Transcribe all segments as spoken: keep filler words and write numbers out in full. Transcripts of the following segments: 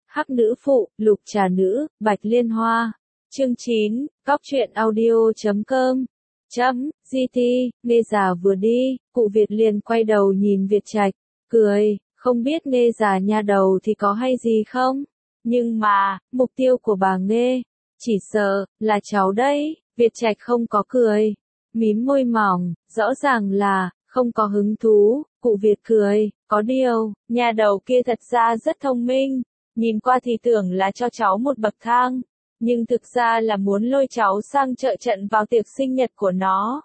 Hắc nữ phụ, lục trà nữ, bạch liên hoa. Chương chín, Cóc truyện audio chấm com. Chấm, giê tê, Nghe già vừa đi, cụ Việt liền quay đầu nhìn Việt Trạch, cười, không biết Nghe già nha đầu thì có hay gì không? Nhưng mà, mục tiêu của bà Nghe, chỉ sợ, là cháu đấy, Việt Trạch không có cười, mím môi mỏng, rõ ràng là, không có hứng thú, cụ Việt cười, có điều, nha đầu kia thật ra rất thông minh, nhìn qua thì tưởng là cho cháu một bậc thang. Nhưng thực ra là muốn lôi cháu sang trợ trận vào tiệc sinh nhật của nó.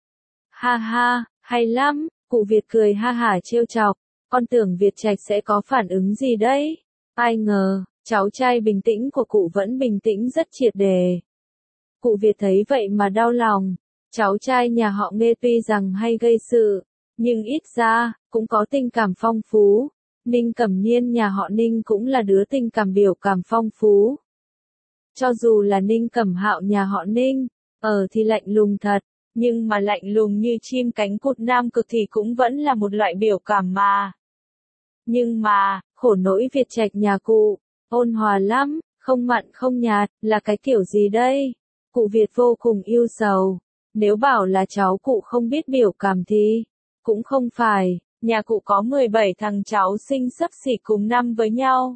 Ha ha, hay lắm, cụ Việt cười ha hả trêu chọc, con tưởng Việt Trạch sẽ có phản ứng gì đấy. Ai ngờ, cháu trai bình tĩnh của cụ vẫn bình tĩnh rất triệt để. Cụ Việt thấy vậy mà đau lòng, cháu trai nhà họ Nghe tuy rằng hay gây sự, nhưng ít ra, cũng có tình cảm phong phú. Ninh Cẩm Nhiên nhà họ Ninh cũng là đứa tình cảm biểu cảm phong phú. Cho dù là Ninh Cẩm Hạo nhà họ Ninh, ở thì lạnh lùng thật, nhưng mà lạnh lùng như chim cánh cụt nam cực thì cũng vẫn là một loại biểu cảm mà. Nhưng mà, khổ nỗi Việt Trạch nhà cụ, ôn hòa lắm, không mặn không nhạt, là cái kiểu gì đây? Cụ Việt vô cùng yêu sầu, nếu bảo là cháu cụ không biết biểu cảm thì, cũng không phải, nhà cụ có mười bảy thằng cháu sinh xấp xỉ cùng năm với nhau.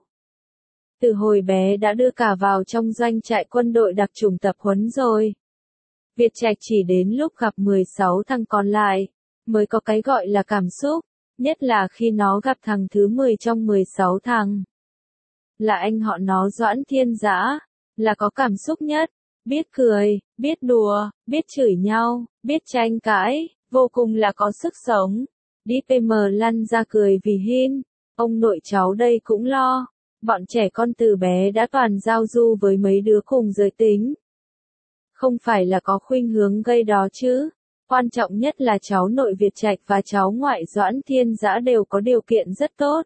Từ hồi bé đã đưa cả vào trong doanh trại quân đội đặc chủng tập huấn rồi. Việt Trạch chỉ đến lúc gặp mười sáu thằng còn lại, mới có cái gọi là cảm xúc, nhất là khi nó gặp thằng thứ mười trong mười sáu thằng. Là anh họ nó Doãn Thiên Dã, là có cảm xúc nhất, biết cười, biết đùa, biết chửi nhau, biết tranh cãi, vô cùng là có sức sống. Đi pê em lăn ra cười vì hin, ông nội cháu đây cũng lo. Bọn trẻ con từ bé đã toàn giao du với mấy đứa cùng giới tính. Không phải là có khuynh hướng gây đó chứ. Quan trọng nhất là cháu nội Việt Trạch và cháu ngoại Doãn Thiên Dã đều có điều kiện rất tốt.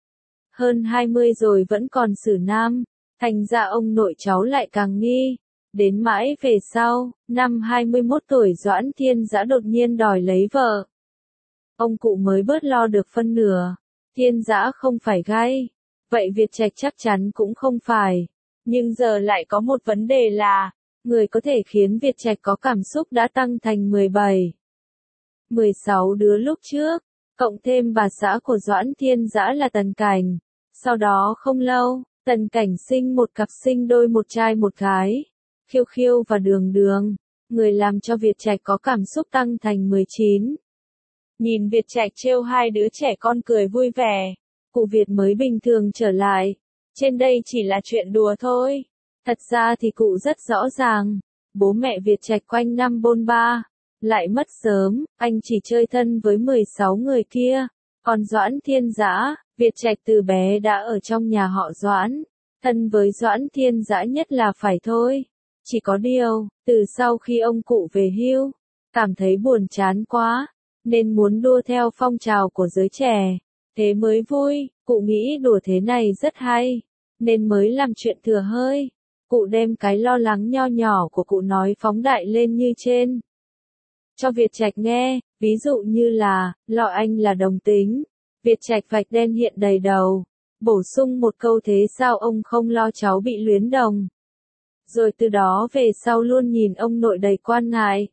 Hơn hai mươi rồi vẫn còn xử nam, thành ra ông nội cháu lại càng nghi. Đến mãi về sau, năm hai mươi mốt tuổi Doãn Thiên Dã đột nhiên đòi lấy vợ. Ông cụ mới bớt lo được phân nửa. Thiên Dã không phải gay. Vậy Việt Trạch chắc chắn cũng không phải. Nhưng giờ lại có một vấn đề là, người có thể khiến Việt Trạch có cảm xúc đã tăng thành mười bảy, mười sáu đứa lúc trước, cộng thêm bà xã của Doãn Thiên Dã là Tần Cảnh. Sau đó không lâu, Tần Cảnh sinh một cặp sinh đôi một trai một gái, Khiêu Khiêu và Đường Đường, người làm cho Việt Trạch có cảm xúc tăng thành mười chín. Nhìn Việt Trạch trêu hai đứa trẻ con cười vui vẻ. Cụ Việt mới bình thường trở lại. Trên đây chỉ là chuyện đùa thôi. Thật ra thì cụ rất rõ ràng. Bố mẹ Việt Trạch quanh năm bôn ba. Lại mất sớm, anh chỉ chơi thân với mười sáu người kia. Còn Doãn Thiên Dã, Việt Trạch từ bé đã ở trong nhà họ Doãn. Thân với Doãn Thiên Dã nhất là phải thôi. Chỉ có điều, từ sau khi ông cụ về hưu, cảm thấy buồn chán quá. Nên muốn đua theo phong trào của giới trẻ. Thế mới vui, cụ nghĩ đùa thế này rất hay, nên mới làm chuyện thừa hơi. Cụ đem cái lo lắng nho nhỏ của cụ nói phóng đại lên như trên. Cho Việt Trạch nghe, ví dụ như là, lo anh là đồng tính. Việt Trạch vạch đen hiện đầy đầu. Bổ sung một câu thế sao ông không lo cháu bị luyến đồng. Rồi từ đó về sau luôn nhìn ông nội đầy quan ngại.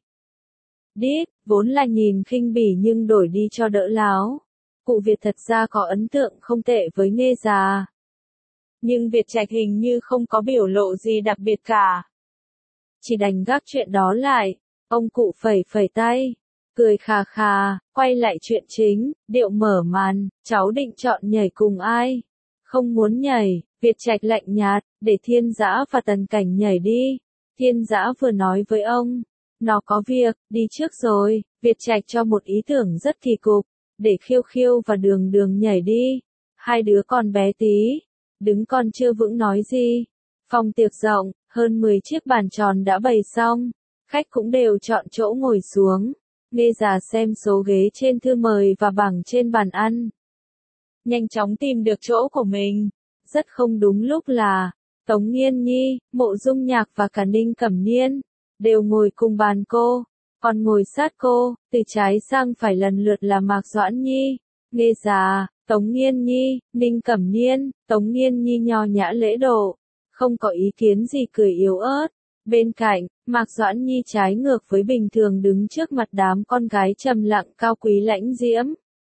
Đít, vốn là nhìn khinh bỉ nhưng đổi đi cho đỡ láo. Cụ Việt thật ra có ấn tượng không tệ với Nghe già. Nhưng Việt Trạch hình như không có biểu lộ gì đặc biệt cả. Chỉ đành gác chuyện đó lại, ông cụ phẩy phẩy tay, cười khà khà, quay lại chuyện chính, điệu mở màn, cháu định chọn nhảy cùng ai? Không muốn nhảy, Việt Trạch lạnh nhạt, để Thiên Dã và Tần Cảnh nhảy đi. Thiên Dã vừa nói với ông, nó có việc, đi trước rồi, Việt Trạch cho một ý tưởng rất kỳ cục. Để Khiêu Khiêu và Đường Đường nhảy đi. Hai đứa còn bé tí. Đứng còn chưa vững nói gì. Phòng tiệc rộng, hơn mười chiếc bàn tròn đã bày xong. Khách cũng đều chọn chỗ ngồi xuống. Nghe già xem số ghế trên thư mời và bảng trên bàn ăn. Nhanh chóng tìm được chỗ của mình. Rất không đúng lúc là, Tống Nghiên Nhi, Mộ Dung Nhạc và cả Ninh Cẩm Nhiên, đều ngồi cùng bàn cô. Còn ngồi sát cô, từ trái sang phải lần lượt là Mạc Doãn Nhi, Nghe già, Tống Nghiên Nhi, Ninh Cẩm Niên, Tống Nghiên Nhi nho nhã lễ độ, không có ý kiến gì cười yếu ớt. Bên cạnh, Mạc Doãn Nhi trái ngược với bình thường đứng trước mặt đám con gái trầm lặng cao quý lãnh diễm.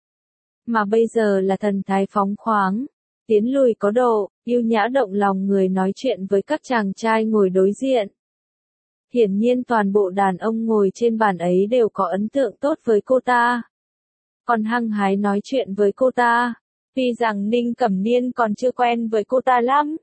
Mà bây giờ là thần thái phóng khoáng, tiến lùi có độ, yêu nhã động lòng người nói chuyện với các chàng trai ngồi đối diện. Hiển nhiên toàn bộ đàn ông ngồi trên bàn ấy đều có ấn tượng tốt với cô ta. Còn hăng hái nói chuyện với cô ta, tuy rằng Ninh Cẩm Niên còn chưa quen với cô ta lắm.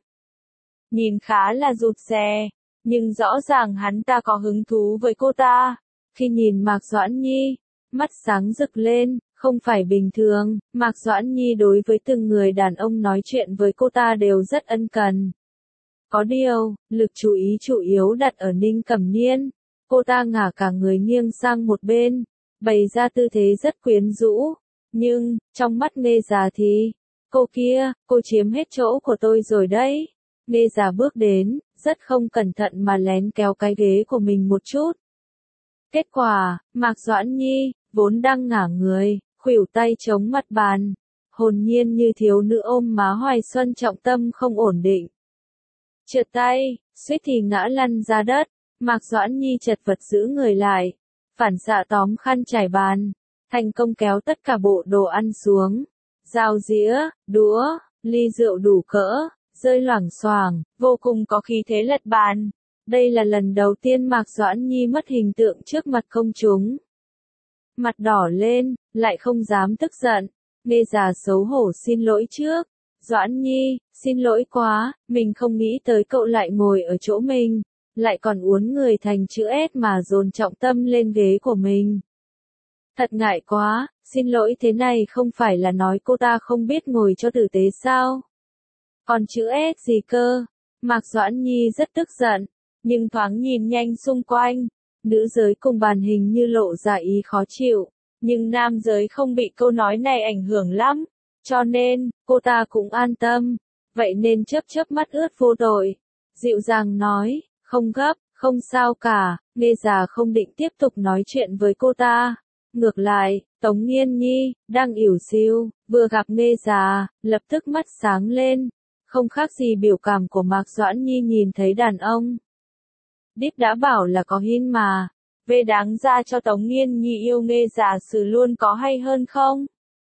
Nhìn khá là rụt rè, nhưng rõ ràng hắn ta có hứng thú với cô ta. Khi nhìn Mạc Doãn Nhi, mắt sáng rực lên, không phải bình thường, Mạc Doãn Nhi đối với từng người đàn ông nói chuyện với cô ta đều rất ân cần. Có điều, lực chú ý chủ yếu đặt ở Ninh Cẩm Niên, cô ta ngả cả người nghiêng sang một bên, bày ra tư thế rất quyến rũ, nhưng, trong mắt Nghê Già thì, cô kia, cô chiếm hết chỗ của tôi rồi đấy. Nghê Già bước đến, rất không cẩn thận mà lén kéo cái ghế của mình một chút. Kết quả, Mạc Doãn Nhi, vốn đang ngả người, khuỷu tay chống mặt bàn, hồn nhiên như thiếu nữ ôm má Hoài Xuân trọng tâm không ổn định. Trượt tay, suýt thì ngã lăn ra đất, Mạc Doãn Nhi chật vật giữ người lại, phản xạ tóm khăn trải bàn, thành công kéo tất cả bộ đồ ăn xuống. Dao dĩa, đũa, ly rượu đủ cỡ, rơi loảng xoảng, vô cùng có khí thế lật bàn. Đây là lần đầu tiên Mạc Doãn Nhi mất hình tượng trước mặt công chúng. Mặt đỏ lên, lại không dám tức giận, Nghê Già xấu hổ xin lỗi trước. Doãn Nhi, xin lỗi quá, mình không nghĩ tới cậu lại ngồi ở chỗ mình, lại còn uốn người thành chữ S mà dồn trọng tâm lên ghế của mình. Thật ngại quá, xin lỗi thế này không phải là nói cô ta không biết ngồi cho tử tế sao? Còn chữ S gì cơ? Mạc Doãn Nhi rất tức giận, nhưng thoáng nhìn nhanh xung quanh, nữ giới cùng bàn hình như lộ ra ý khó chịu, nhưng nam giới không bị câu nói này ảnh hưởng lắm, cho nên, cô ta cũng an tâm, vậy nên chớp chớp mắt ướt vô tội, dịu dàng nói, không gấp, không sao cả. Nghê Già không định tiếp tục nói chuyện với cô ta. Ngược lại, Tống Nghiên Nhi, đang ỉu xìu, vừa gặp Nghê Già, lập tức mắt sáng lên, không khác gì biểu cảm của Mạc Doãn Nhi nhìn thấy đàn ông. Đít đã bảo là có hin mà, về đáng ra cho Tống Nghiên Nhi yêu Nghê Già xử luôn có hay hơn không?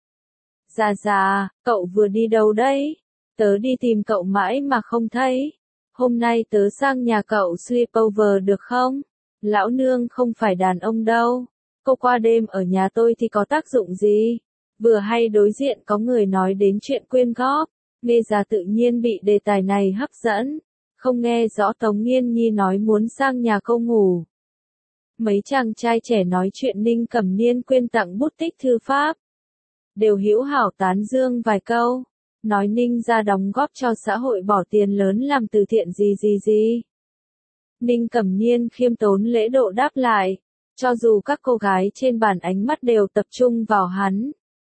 Già già, cậu vừa đi đâu đấy? Tớ đi tìm cậu mãi mà không thấy. Hôm nay tớ sang nhà cậu sleepover được không? Lão nương không phải đàn ông đâu. Cô qua đêm ở nhà tôi thì có tác dụng gì? Vừa hay đối diện có người nói đến chuyện quyên góp. Nghê Già tự nhiên bị đề tài này hấp dẫn. Không nghe rõ Tống Nghiên Nhi nói muốn sang nhà cô ngủ. Mấy chàng trai trẻ nói chuyện Ninh Cẩm Niên quyên tặng bút tích thư pháp. Đều hữu hảo tán dương vài câu, nói Ninh ra đóng góp cho xã hội bỏ tiền lớn làm từ thiện gì gì gì. Ninh Cẩm Niên khiêm tốn lễ độ đáp lại, cho dù các cô gái trên bàn ánh mắt đều tập trung vào hắn.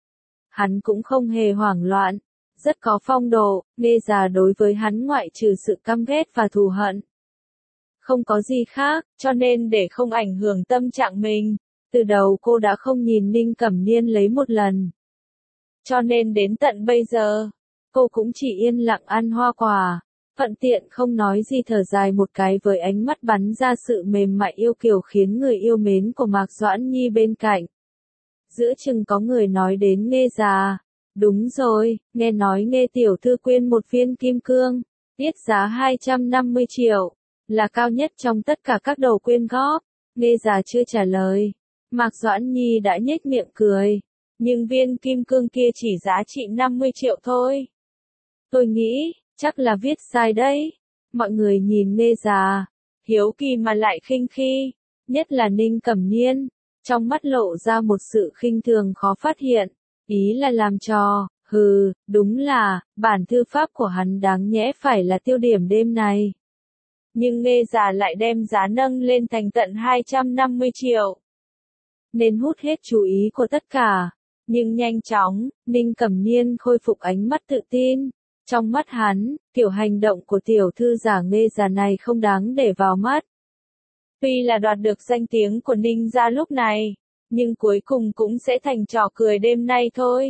Hắn cũng không hề hoảng loạn, rất có phong độ. Nghê Già đối với hắn ngoại trừ sự căm ghét và thù hận, không có gì khác, cho nên để không ảnh hưởng tâm trạng mình, từ đầu cô đã không nhìn Ninh Cẩm Niên lấy một lần. Cho nên đến tận bây giờ, cô cũng chỉ yên lặng ăn hoa quả, thuận tiện không nói gì thở dài một cái với ánh mắt bắn ra sự mềm mại yêu kiều khiến người yêu mến của Mạc Doãn Nhi bên cạnh. Giữa chừng có người nói đến Nghê Già, đúng rồi, nghe nói Nghê tiểu thư quyên một viên kim cương, tiết giá hai trăm năm mươi triệu, là cao nhất trong tất cả các đầu quyên góp. Nghê Già chưa trả lời, Mạc Doãn Nhi đã nhếch miệng cười. Nhưng viên kim cương kia chỉ giá trị năm mươi triệu thôi. Tôi nghĩ, chắc là viết sai đấy. Mọi người nhìn Nghê Già, hiếu kỳ mà lại khinh khi, nhất là Ninh Cẩm Niên, trong mắt lộ ra một sự khinh thường khó phát hiện, ý là làm trò, hừ, đúng là, bản thư pháp của hắn đáng nhẽ phải là tiêu điểm đêm này. Nhưng Nghê Già lại đem giá nâng lên thành tận hai trăm năm mươi triệu. Nên hút hết chú ý của tất cả. Nhưng nhanh chóng, Ninh Cẩm Niên khôi phục ánh mắt tự tin. Trong mắt hắn, kiểu hành động của tiểu thư giả Nghê Già này không đáng để vào mắt. Tuy là đoạt được danh tiếng của Ninh gia lúc này, nhưng cuối cùng cũng sẽ thành trò cười đêm nay thôi.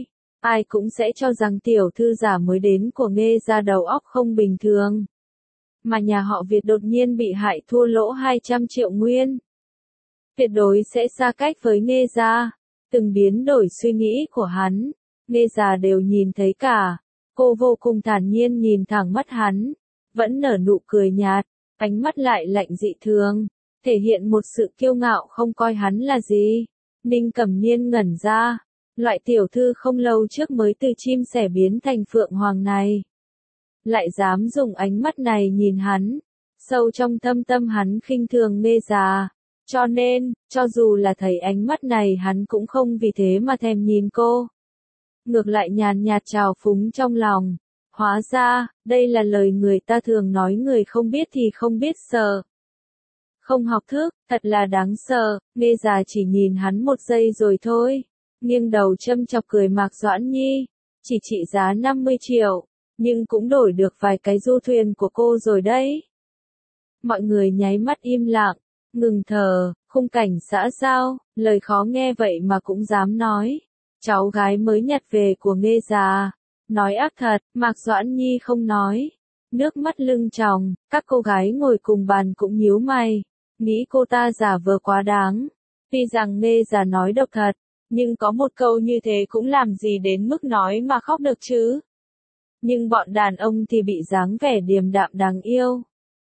ai cũng sẽ cho rằng tiểu thư giả mới đến của Nghê gia đầu óc không bình thường. Mà nhà họ Việt đột nhiên bị hại thua lỗ hai trăm triệu nguyên. Tuyệt đối sẽ xa cách với Nghê gia. Từng biến đổi suy nghĩ của hắn, Nghê gia đều nhìn thấy cả. Cô vô cùng thản nhiên nhìn thẳng mắt hắn, vẫn nở nụ cười nhạt, ánh mắt lại lạnh dị thường, thể hiện một sự kiêu ngạo không coi hắn là gì. Ninh Cẩm Niên ngẩn ra, loại tiểu thư không lâu trước mới từ chim sẻ biến thành phượng hoàng này. Lại dám dùng ánh mắt này nhìn hắn, sâu trong thâm tâm hắn khinh thường Nghê gia. Cho nên, cho dù là thấy ánh mắt này hắn cũng không vì thế mà thèm nhìn cô. Ngược lại nhàn nhạt trào phúng trong lòng. Hóa ra, đây là lời người ta thường nói người không biết thì không biết sợ. Không học thức, thật là đáng sợ. Nghê gia chỉ nhìn hắn một giây rồi thôi. Nghiêng đầu châm chọc cười Mạc Doãn Nhi. Chỉ trị giá năm mươi triệu, nhưng cũng đổi được vài cái du thuyền của cô rồi đấy. Mọi người nháy mắt im lặng, ngừng thở. Khung cảnh xã giao, lời khó nghe vậy mà cũng dám nói. Cháu gái mới nhặt về của Nghê gia. Nói ác thật, Mạc Doãn Nhi không nói. Nước mắt lưng tròng, các cô gái ngồi cùng bàn cũng nhíu mày. Nghĩ cô ta giả vờ quá đáng. Tuy rằng Nghê gia nói độc thật, nhưng có một câu như thế cũng làm gì đến mức nói mà khóc được chứ. Nhưng bọn đàn ông thì bị dáng vẻ điềm đạm đáng yêu.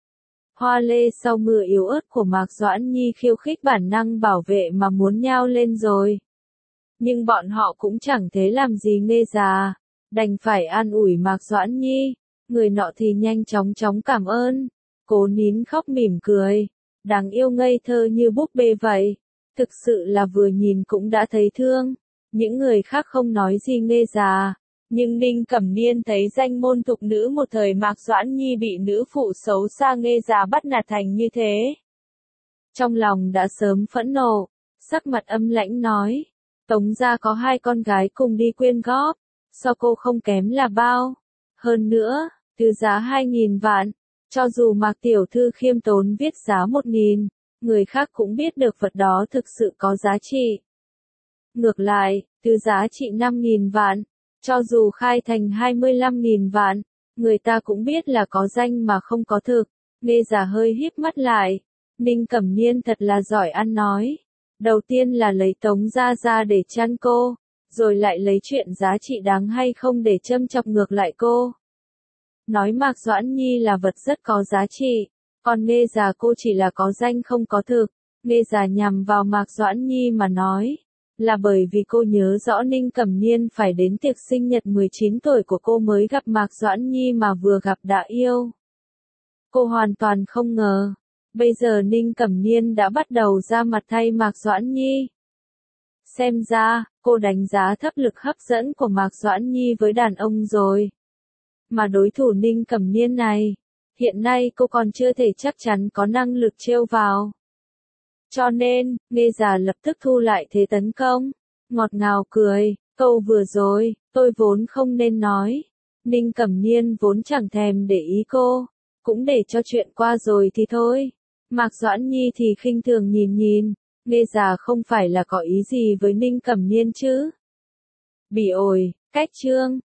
Hoa lê sau mưa yếu ớt của Mạc Doãn Nhi khiêu khích bản năng bảo vệ mà muốn nhao lên rồi. Nhưng bọn họ cũng chẳng thế làm gì Nghê gia, đành phải an ủi Mạc Doãn Nhi. Người nọ thì nhanh chóng chóng cảm ơn, cố nín khóc mỉm cười, đáng yêu ngây thơ như búp bê vậy. Thực sự là vừa nhìn cũng đã thấy thương. Những người khác không nói gì Nghê gia. Nhưng Ninh Cẩm Niên thấy danh môn thục nữ một thời Mạc Doãn Nhi bị nữ phụ xấu xa Nghê gia bắt nạt thành như thế. Trong lòng đã sớm phẫn nộ, sắc mặt âm lãnh nói, Tống gia có hai con gái cùng đi quyên góp, so cô không kém là bao. Hơn nữa, từ giá hai nghìn vạn, cho dù Mạc tiểu thư khiêm tốn viết giá một nghìn, người khác cũng biết được vật đó thực sự có giá trị. Ngược lại, từ giá trị năm nghìn vạn, cho dù khai thành hai mươi lăm nghìn vạn, người ta cũng biết là có danh mà không có thực. Nghê gia hơi híp mắt lại. Ninh Cẩm Niên thật là giỏi ăn nói. Đầu tiên là lấy Tống gia ra để chăn cô, rồi lại lấy chuyện giá trị đáng hay không để châm chọc ngược lại cô. Nói Mạc Doãn Nhi là vật rất có giá trị, còn Nghê gia cô chỉ là có danh không có thực. Nghê gia nhằm vào Mạc Doãn Nhi mà nói, là bởi vì cô nhớ rõ Ninh Cẩm Niên phải đến tiệc sinh nhật mười chín tuổi của cô mới gặp Mạc Doãn Nhi mà vừa gặp đã yêu. Cô hoàn toàn không ngờ, bây giờ Ninh Cẩm Niên đã bắt đầu ra mặt thay Mạc Doãn Nhi. Xem ra, cô đánh giá thấp lực hấp dẫn của Mạc Doãn Nhi với đàn ông rồi. Mà đối thủ Ninh Cẩm Niên này, hiện nay cô còn chưa thể chắc chắn có năng lực trêu vào. Cho nên, Nghê gia lập tức thu lại thế tấn công, ngọt ngào cười, câu vừa rồi, tôi vốn không nên nói. Ninh Cẩm Niên vốn chẳng thèm để ý cô, cũng để cho chuyện qua rồi thì thôi. Mạc Doãn Nhi thì khinh thường nhìn nhìn, Nghê gia không phải là có ý gì với Ninh Cẩm Niên chứ. Bỉ ổi, cách chương.